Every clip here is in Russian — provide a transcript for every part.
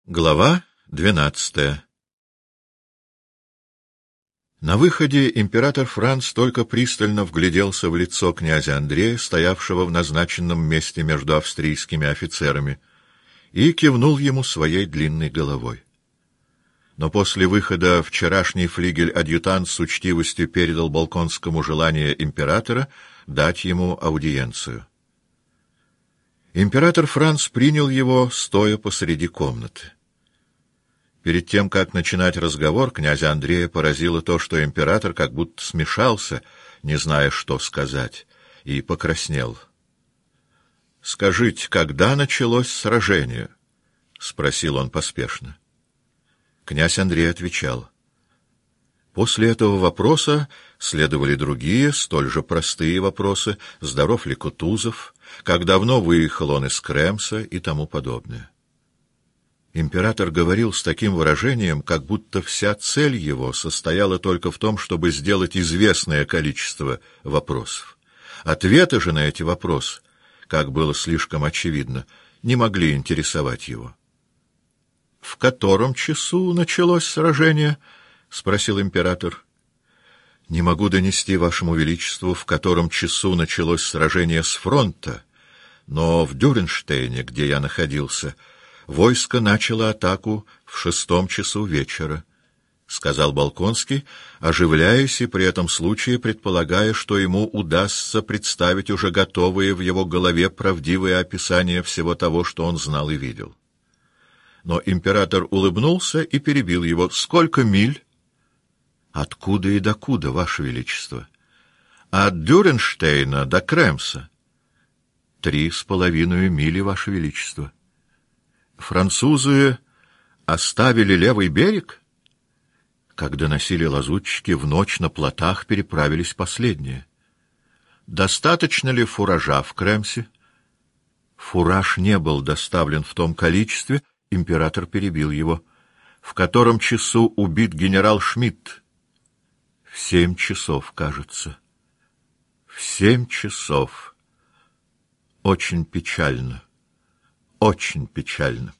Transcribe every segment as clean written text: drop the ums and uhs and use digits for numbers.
Глава 12. На выходе император Франц только пристально вгляделся в лицо князя Андрея, стоявшего в назначенном месте между австрийскими офицерами, и кивнул ему своей длинной головой. Но после выхода вчерашний флигель-адъютант с учтивостью передал Болконскому желание императора дать ему аудиенцию. Император Франц принял его, стоя посреди комнаты. Перед тем, как начинать разговор, князя Андрея поразило то, что император как будто смешался, не зная, что сказать, и покраснел. — Скажите, когда началось сражение? — спросил он поспешно. Князь Андрей отвечал. После этого вопроса следовали другие, столь же простые вопросы: здоров ли Кутузов, как давно выехал он из Кремса и тому подобное. Император говорил с таким выражением, как будто вся цель его состояла только в том, чтобы сделать известное количество вопросов. Ответы же на эти вопросы, как было слишком очевидно, не могли интересовать его. — В котором часу началось сражение? — спросил император. — Не могу донести вашему величеству, в котором часу началось сражение с фронта, но в Дюренштейне, где я находился, войско начало атаку в 6 часу вечера, — сказал Болконский, оживляясь и при этом случае предполагая, что ему удастся представить уже готовые в его голове правдивые описания всего того, что он знал и видел. Но император улыбнулся и перебил его. — Сколько миль? — Откуда и докуда, ваше величество? — От Дюренштейна до Кремса. — 3,5 мили, ваше величество. — Французы оставили левый берег? Как доносили лазутчики, в ночь на плотах переправились последние. Достаточно ли фуража в Кремсе? Фураж не был доставлен в том количестве. Император перебил его. В котором часу убит генерал Шмидт? В 7 часов, кажется. В 7 часов. Очень печально. Очень печально.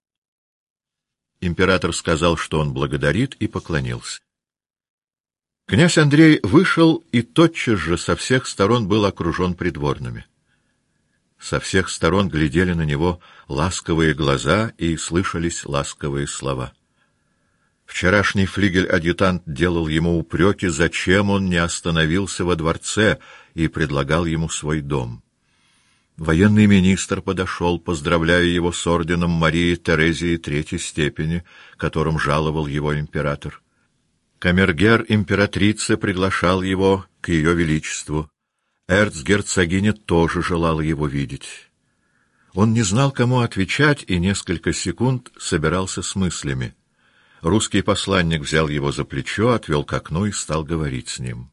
Император сказал, что он благодарит, и поклонился. Князь Андрей вышел и тотчас же со всех сторон был окружен придворными. Со всех сторон глядели на него ласковые глаза и слышались ласковые слова. Вчерашний флигель-адъютант делал ему упреки, зачем он не остановился во дворце, и предлагал ему свой дом. Военный министр подошел, поздравляя его с орденом Марии Терезии Третьей степени, которым жаловал его император. Камергер императрицы приглашал его к ее величеству. Эрцгерцогиня тоже желала его видеть. Он не знал, кому отвечать, и несколько секунд собирался с мыслями. Русский посланник взял его за плечо, отвел к окну и стал говорить с ним.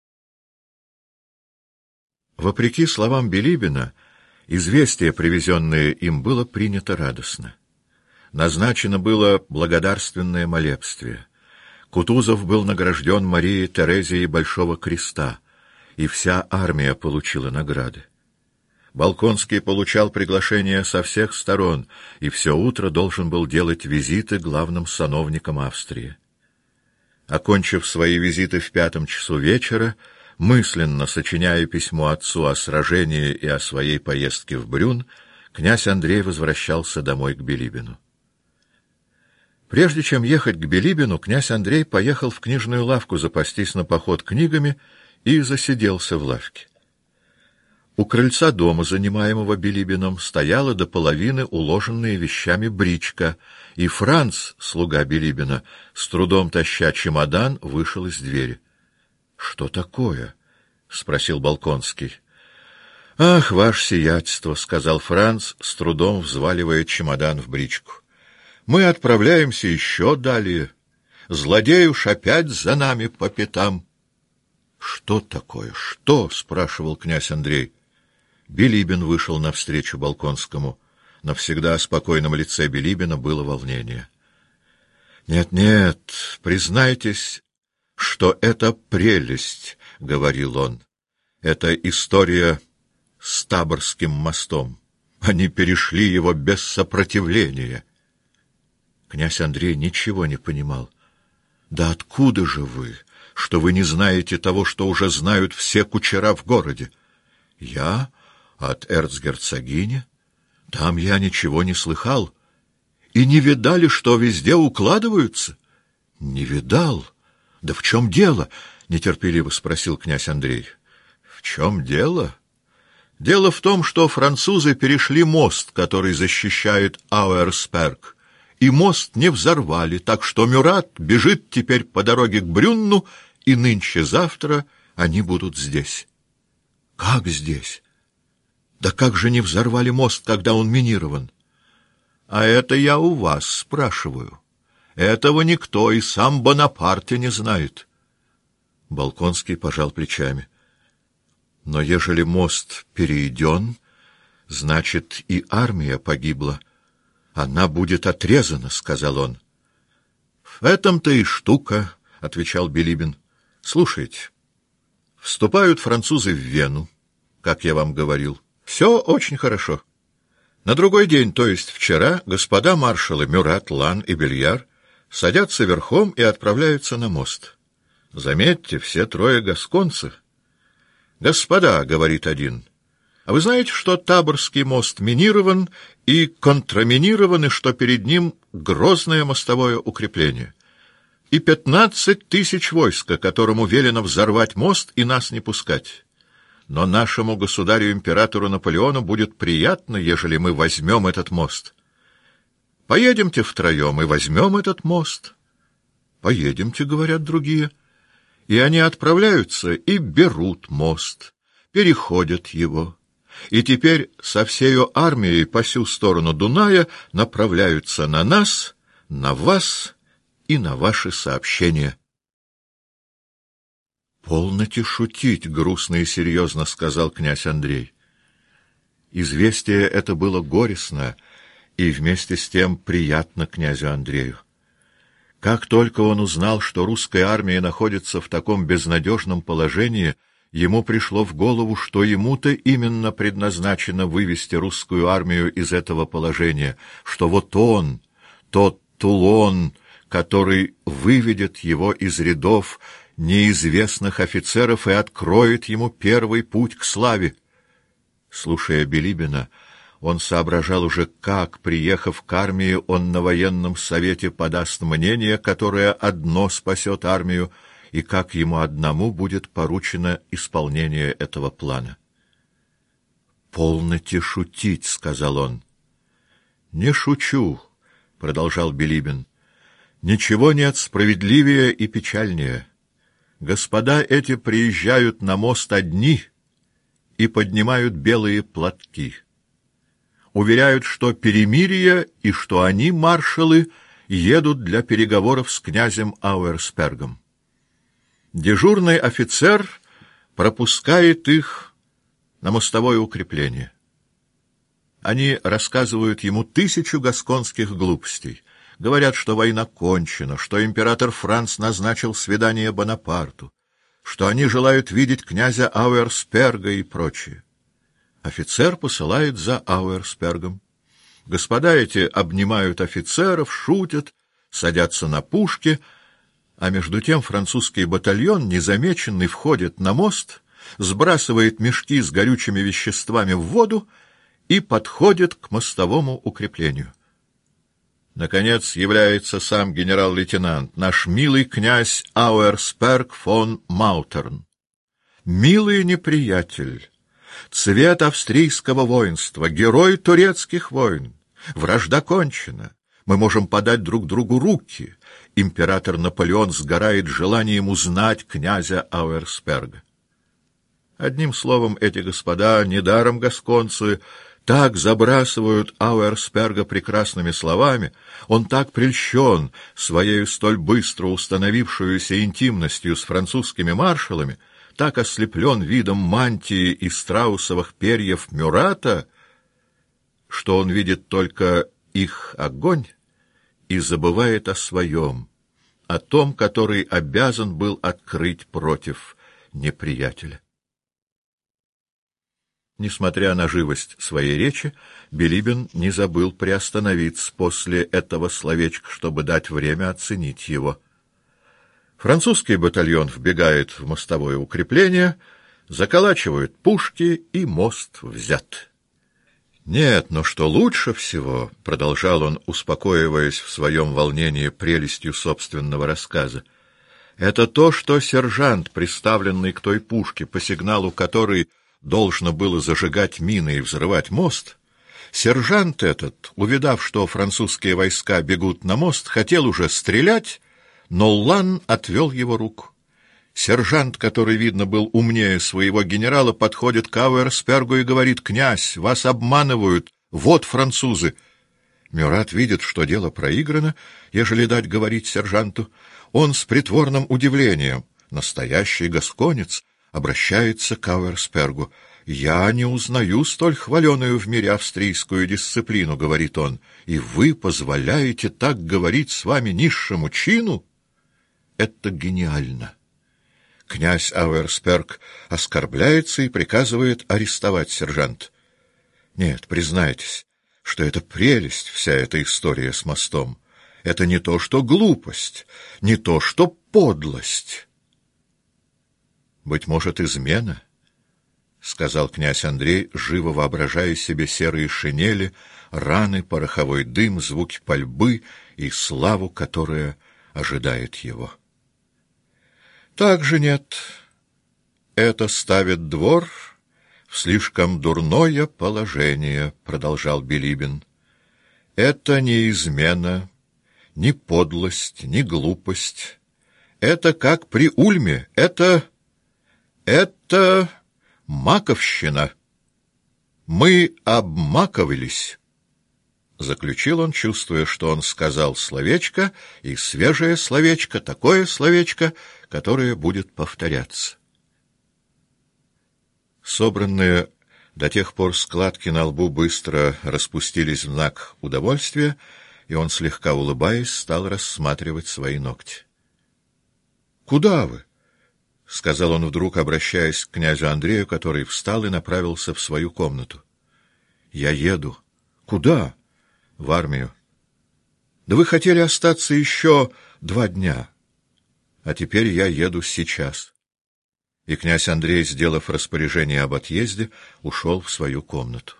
Вопреки словам Билибина, известие, привезенное им, было принято радостно. Назначено было благодарственное молебствие. Кутузов был награжден Марией Терезией Большого Креста, и вся армия получила награды. Болконский получал приглашения со всех сторон, и все утро должен был делать визиты главным сановникам Австрии. Окончив свои визиты в 5 часу вечера, мысленно сочиняя письмо отцу о сражении и о своей поездке в Брюн, князь Андрей возвращался домой к Билибину. Прежде чем ехать к Билибину, князь Андрей поехал в книжную лавку запастись на поход книгами и засиделся в лавке. У крыльца дома, занимаемого Билибином, стояла до половины уложенная вещами бричка, и Франц, слуга Билибина, с трудом таща чемодан, вышел из двери. — Что такое? — спросил Болконский. — Ах, ваше сиятельство, — сказал Франц, с трудом взваливая чемодан в бричку. — Мы отправляемся еще далее. Злодей уж опять за нами по пятам. — Что такое? Что? — спрашивал князь Андрей. Билибин вышел навстречу Болконскому. На всегда спокойном лице Билибина было волнение. — Нет, признайтесь, что это прелесть, — говорил он. — Это история с Таборским мостом. Они перешли его без сопротивления. Князь Андрей ничего не понимал. «Да откуда же вы, что вы не знаете того, что уже знают все кучера в городе?» «Я? От эрцгерцогини? Там я ничего не слыхал. И не видали, что везде укладываются?» «Не видал? Да в чем дело?» — нетерпеливо спросил князь Андрей. «В чем дело? Дело в том, что французы перешли мост, который защищает Ауэрсперг, и мост не взорвали, так что Мюрат бежит теперь по дороге к Брюнну, и нынче-завтра они будут здесь». «Как здесь? Да как же не взорвали мост, когда он минирован?» «А это я у вас спрашиваю. Этого никто, и сам Бонапарт не знает». Болконский пожал плечами. «Но ежели мост перейден, значит, и армия погибла. Она будет отрезана», — сказал он. «В этом-то и штука», — отвечал Билибин. «Слушайте, вступают французы в Вену, как я вам говорил. Все очень хорошо. На другой день, то есть вчера, господа маршалы Мюрат, Лан и Бельяр садятся верхом и отправляются на мост. Заметьте, все трое гасконцы. «Господа», — говорит один, — «а вы знаете, что Таборский мост минирован и контраминирован, и что перед ним грозное мостовое укрепление? И 15 тысяч войска, которому велено взорвать мост и нас не пускать. Но нашему государю-императору Наполеону будет приятно, ежели мы возьмем этот мост. Поедемте втроем и возьмем этот мост». «Поедемте», — говорят другие. И они отправляются и берут мост, переходят его, и теперь со всею армией по сю сторону Дуная направляются на нас, на вас и на ваши сообщения. «Полноте шутить», — грустно и серьезно сказал князь Андрей. Известие это было горестно и вместе с тем приятно князю Андрею. Как только он узнал, что русская армия находится в таком безнадежном положении, ему пришло в голову, что ему-то именно предназначено вывести русскую армию из этого положения, что вот он, тот Тулон, который выведет его из рядов неизвестных офицеров и откроет ему первый путь к славе. Слушая Билибина, он соображал уже, как, приехав к армии, он на военном совете подаст мнение, которое одно спасет армию, и как ему одному будет поручено исполнение этого плана. «Полноте шутить», — сказал он. «Не шучу», — продолжал Билибин. «Ничего нет справедливее и печальнее. Господа эти приезжают на мост одни и поднимают белые платки. Уверяют, что перемирие и что они, маршалы, едут для переговоров с князем Ауэрспергом. Дежурный офицер пропускает их на мостовое укрепление. Они рассказывают ему 1000 гасконских глупостей. Говорят, что война кончена, что император Франц назначил свидание Бонапарту, что они желают видеть князя Ауэрсперга и прочее. Офицер посылает за Ауэрспергом. Господа эти обнимают офицеров, шутят, садятся на пушки, а между тем французский батальон, незамеченный, входит на мост, сбрасывает мешки с горючими веществами в воду и подходит к мостовому укреплению. Наконец является сам генерал-лейтенант, наш милый князь Ауэрсперг фон Маутерн. Милый неприятель, цвет австрийского воинства, герой турецких войн. Вражда кончена. Мы можем подать друг другу руки. Император Наполеон сгорает желанием узнать князя Ауэрсперга. Одним словом, эти господа, недаром гасконцы, так забрасывают Ауэрсперга прекрасными словами, он так прельщен своей столь быстро установившуюся интимностью с французскими маршалами, так ослеплен видом мантии и страусовых перьев Мюрата, что он видит только их огонь и забывает о своем, о том, который обязан был открыть против неприятеля. Несмотря на живость своей речи, Билибин не забыл приостановиться после этого словечка, чтобы дать время оценить его. Французский батальон вбегает в мостовое укрепление, заколачивают пушки, и мост взят. «Нет, но что лучше всего, — продолжал он, успокоиваясь в своем волнении прелестью собственного рассказа, — это то, что сержант, приставленный к той пушке, по сигналу которой должно было зажигать мины и взрывать мост, сержант этот, увидав, что французские войска бегут на мост, хотел уже стрелять, но Лан отвел его руку. Сержант, который, видно, был умнее своего генерала, подходит к Ауэрспергу и говорит: «Князь, вас обманывают, вот французы». Мюрат видит, что дело проиграно, ежели дать говорить сержанту. Он с притворным удивлением, настоящий гасконец, обращается к Ауэрспергу. «Я не узнаю столь хваленую в мире австрийскую дисциплину, — говорит он, — и вы позволяете так говорить с вами низшему чину? Это гениально». Князь Ауэрсперг оскорбляется и приказывает арестовать сержанта. Нет, признайтесь, что это прелесть, вся эта история с мостом. Это не то что глупость, не то что подлость. «Быть может, измена?» — сказал князь Андрей, живо воображая себе серые шинели, раны, пороховой дым, звуки пальбы и славу, которая ожидает его. «Так же нет. Это ставит двор в слишком дурное положение», — продолжал Билибин. «Это не измена, ни подлость, ни глупость. Это как при Ульме, это маковщина. Мы обмаковались». Заключил он, чувствуя, что он сказал словечко, и свежее словечко, такое словечко, которое будет повторяться. Собранные до тех пор складки на лбу быстро распустились в знак удовольствия, и он, слегка улыбаясь, стал рассматривать свои ногти. «Куда вы?» — сказал он вдруг, обращаясь к князю Андрею, который встал и направился в свою комнату. «Я еду». «Куда?» «В армию». «Да вы хотели остаться еще 2 дня, а теперь я еду сейчас». И князь Андрей, сделав распоряжение об отъезде, ушел в свою комнату.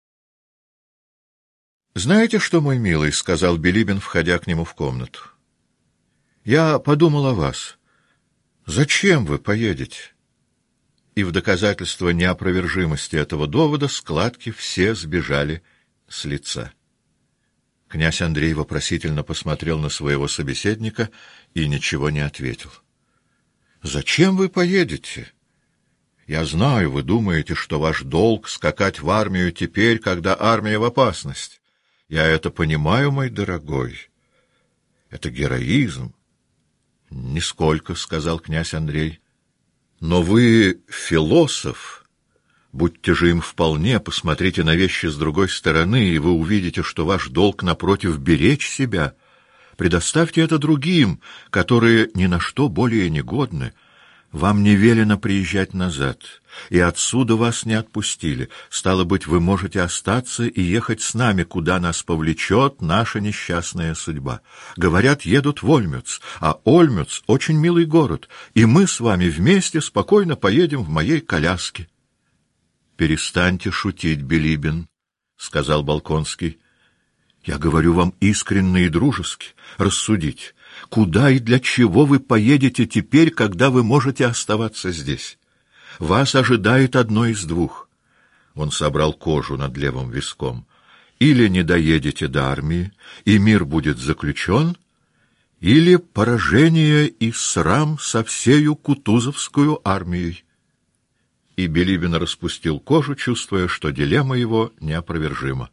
«Знаете что, мой милый, — сказал Билибин, входя к нему в комнату, — я подумал о вас. Зачем вы поедете?» И в доказательство неопровержимости этого довода складки все сбежали с лица. Князь Андрей вопросительно посмотрел на своего собеседника и ничего не ответил. «Зачем вы поедете? Я знаю, вы думаете, что ваш долг — скакать в армию теперь, когда армия в опасности. Я это понимаю, мой дорогой. Это героизм». «Нисколько, — сказал князь Андрей. Но вы философ. Будьте же им вполне, посмотрите на вещи с другой стороны, и вы увидите, что ваш долг, напротив, беречь себя. Предоставьте это другим, которые ни на что более не годны. Вам не велено приезжать назад, и отсюда вас не отпустили. Стало быть, вы можете остаться и ехать с нами, куда нас повлечет наша несчастная судьба. Говорят, едут в Ольмюц, а Ольмюц — очень милый город, и мы с вами вместе спокойно поедем в моей коляске». «Перестаньте шутить, Билибин, — сказал Болконский. Я говорю вам искренне и дружески. Рассудите, куда и для чего вы поедете теперь, когда вы можете оставаться здесь? Вас ожидает одно из двух». Он собрал кожу над левым виском. «Или не доедете до армии, и мир будет заключен, или поражение и срам со всею Кутузовскую армией». И Билибин распустил кожу, чувствуя, что дилемма его неопровержима.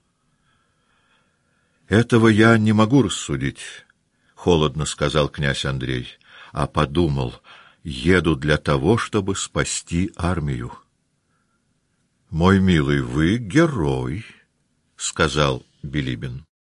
«Этого я не могу рассудить», — холодно сказал князь Андрей, а подумал: еду для того, чтобы спасти армию. «Мой милый, вы герой», — сказал Билибин.